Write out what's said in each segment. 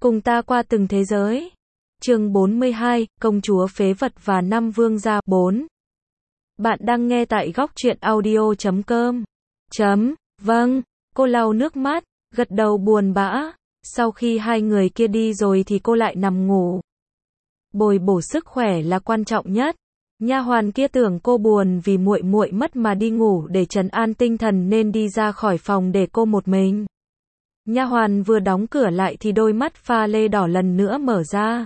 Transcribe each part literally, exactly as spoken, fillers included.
Cùng ta qua từng thế giới. Chương bốn mươi hai, Công chúa phế vật và năm vương gia. bốn. Bạn đang nghe tại góc truyện audio chấm com. Chấm, vâng, cô lau nước mắt, gật đầu buồn bã. Sau khi hai người kia đi rồi thì cô lại nằm ngủ. Bồi bổ sức khỏe là quan trọng nhất. Nha hoàn kia tưởng cô buồn vì muội muội mất mà đi ngủ để trấn an tinh thần nên đi ra khỏi phòng để cô một mình. Nha hoàn vừa đóng cửa lại thì đôi mắt pha lê đỏ lần nữa mở ra.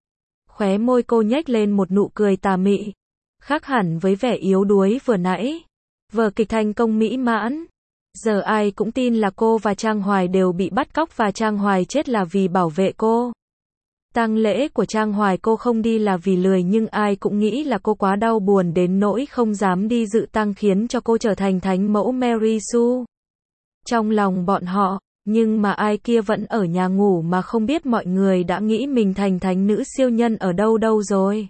Khóe môi cô nhếch lên một nụ cười tà mị, khác hẳn với vẻ yếu đuối vừa nãy. Vở kịch thành công mỹ mãn. Giờ ai cũng tin là cô và Trang Hoài đều bị bắt cóc và Trang Hoài chết là vì bảo vệ cô. Tang lễ của Trang Hoài cô không đi là vì lười, nhưng ai cũng nghĩ là cô quá đau buồn đến nỗi không dám đi dự tang khiến cho cô trở thành thánh mẫu Mary Sue. Trong lòng bọn họ, nhưng mà ai kia vẫn ở nhà ngủ mà không biết mọi người đã nghĩ mình thành thánh nữ siêu nhân ở đâu đâu rồi.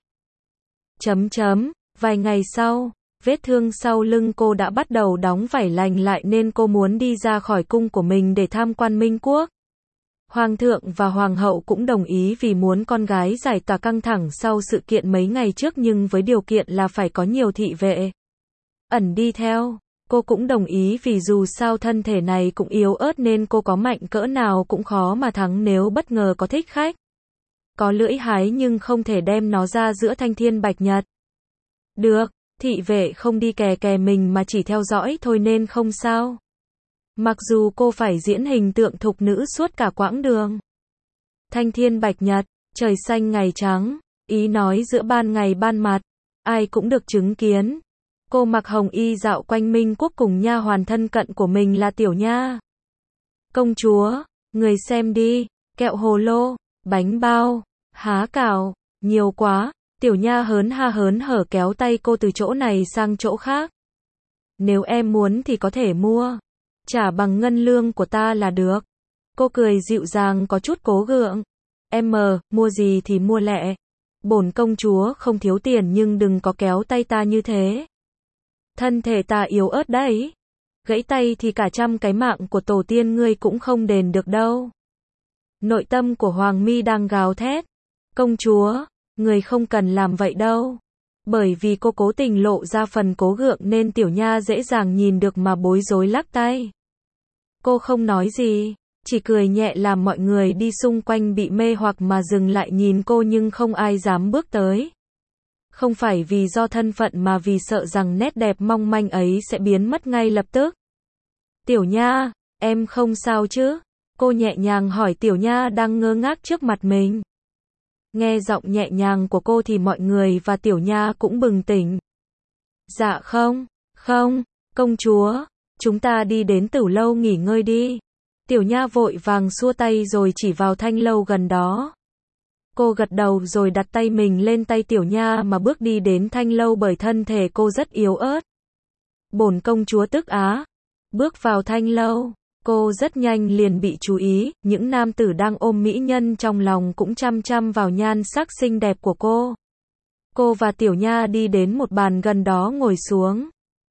Chấm chấm, vài ngày sau, vết thương sau lưng cô đã bắt đầu đóng vảy lành lại nên cô muốn đi ra khỏi cung của mình để tham quan Minh Quốc. Hoàng thượng và hoàng hậu cũng đồng ý vì muốn con gái giải tỏa căng thẳng sau sự kiện mấy ngày trước, nhưng với điều kiện là phải có nhiều thị vệ ẩn đi theo. Cô cũng đồng ý vì dù sao thân thể này cũng yếu ớt nên cô có mạnh cỡ nào cũng khó mà thắng nếu bất ngờ có thích khách. Có lưỡi hái nhưng không thể đem nó ra giữa thanh thiên bạch nhật. Được, thị vệ không đi kè kè mình mà chỉ theo dõi thôi nên không sao. Mặc dù cô phải diễn hình tượng thục nữ suốt cả quãng đường. Thanh thiên bạch nhật, trời xanh ngày trắng, ý nói giữa ban ngày ban mặt, ai cũng được chứng kiến. Cô mặc hồng y dạo quanh Minh Quốc cùng nha hoàn thân cận của mình là Tiểu Nha. Công chúa, người xem đi, kẹo hồ lô, bánh bao, há cảo, nhiều quá. Tiểu Nha hớn ha hớn hở kéo tay cô từ chỗ này sang chỗ khác. Nếu em muốn thì có thể mua, trả bằng ngân lương của ta là được. Cô cười dịu dàng có chút cố gượng. Em mờ, mua gì thì mua lẹ. Bổn công chúa không thiếu tiền nhưng đừng có kéo tay ta như thế. Thân thể ta yếu ớt đấy. Gãy tay thì cả trăm cái mạng của tổ tiên ngươi cũng không đền được đâu. Nội tâm của Hoàng Mi đang gào thét. Công chúa, người không cần làm vậy đâu. Bởi vì cô cố tình lộ ra phần cố gượng nên Tiểu Nha dễ dàng nhìn được mà bối rối lắc tay. Cô không nói gì, chỉ cười nhẹ làm mọi người đi xung quanh bị mê hoặc mà dừng lại nhìn cô nhưng không ai dám bước tới. Không phải vì do thân phận mà vì sợ rằng nét đẹp mong manh ấy sẽ biến mất ngay lập tức. Tiểu Nha, em không sao chứ? Cô nhẹ nhàng hỏi Tiểu Nha đang ngơ ngác trước mặt mình. Nghe giọng nhẹ nhàng của cô thì mọi người và Tiểu Nha cũng bừng tỉnh. Dạ không, không, công chúa, chúng ta đi đến Tửu lâu nghỉ ngơi đi. Tiểu Nha vội vàng xua tay rồi chỉ vào thanh lâu gần đó. Cô gật đầu rồi đặt tay mình lên tay Tiểu Nha mà bước đi đến thanh lâu bởi thân thể cô rất yếu ớt. Bổn công chúa tức á. Bước vào thanh lâu, cô rất nhanh liền bị chú ý, những nam tử đang ôm mỹ nhân trong lòng cũng chăm chăm vào nhan sắc xinh đẹp của cô. Cô và Tiểu Nha đi đến một bàn gần đó ngồi xuống.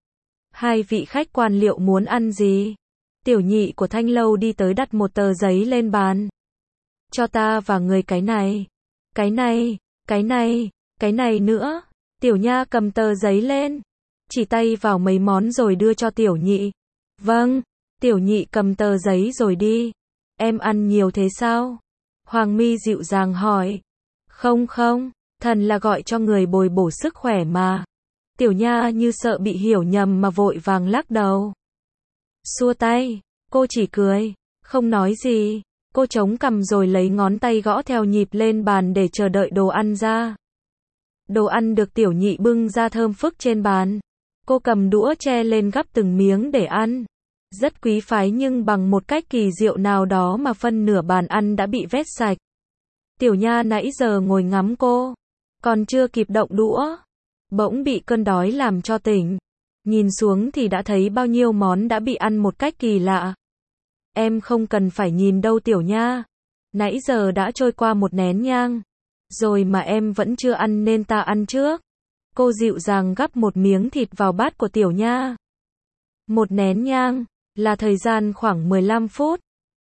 Hai vị khách quan liệu muốn ăn gì? Tiểu nhị của thanh lâu đi tới đặt một tờ giấy lên bàn. Cho ta và người cái này. Cái này, cái này, cái này nữa. Tiểu Nha cầm tờ giấy lên, chỉ tay vào mấy món rồi đưa cho tiểu nhị. Vâng, tiểu nhị cầm tờ giấy rồi đi. Em ăn nhiều thế sao? Hoàng Mi dịu dàng hỏi. Không không, thần là gọi cho người bồi bổ sức khỏe mà. Tiểu Nha như sợ bị hiểu nhầm mà vội vàng lắc đầu. Xua tay, cô chỉ cười, không nói gì. Cô chống cằm rồi lấy ngón tay gõ theo nhịp lên bàn để chờ đợi đồ ăn ra. Đồ ăn được tiểu nhị bưng ra thơm phức trên bàn. Cô cầm đũa che lên gắp từng miếng để ăn. Rất quý phái nhưng bằng một cách kỳ diệu nào đó mà phân nửa bàn ăn đã bị vét sạch. Tiểu Nha nãy giờ ngồi ngắm cô, còn chưa kịp động đũa, bỗng bị cơn đói làm cho tỉnh. Nhìn xuống thì đã thấy bao nhiêu món đã bị ăn một cách kỳ lạ. Em không cần phải nhìn đâu Tiểu Nha. Nãy giờ đã trôi qua một nén nhang rồi mà em vẫn chưa ăn nên ta ăn trước. Cô dịu dàng gắp một miếng thịt vào bát của Tiểu Nha. Một nén nhang là thời gian khoảng mười lăm phút.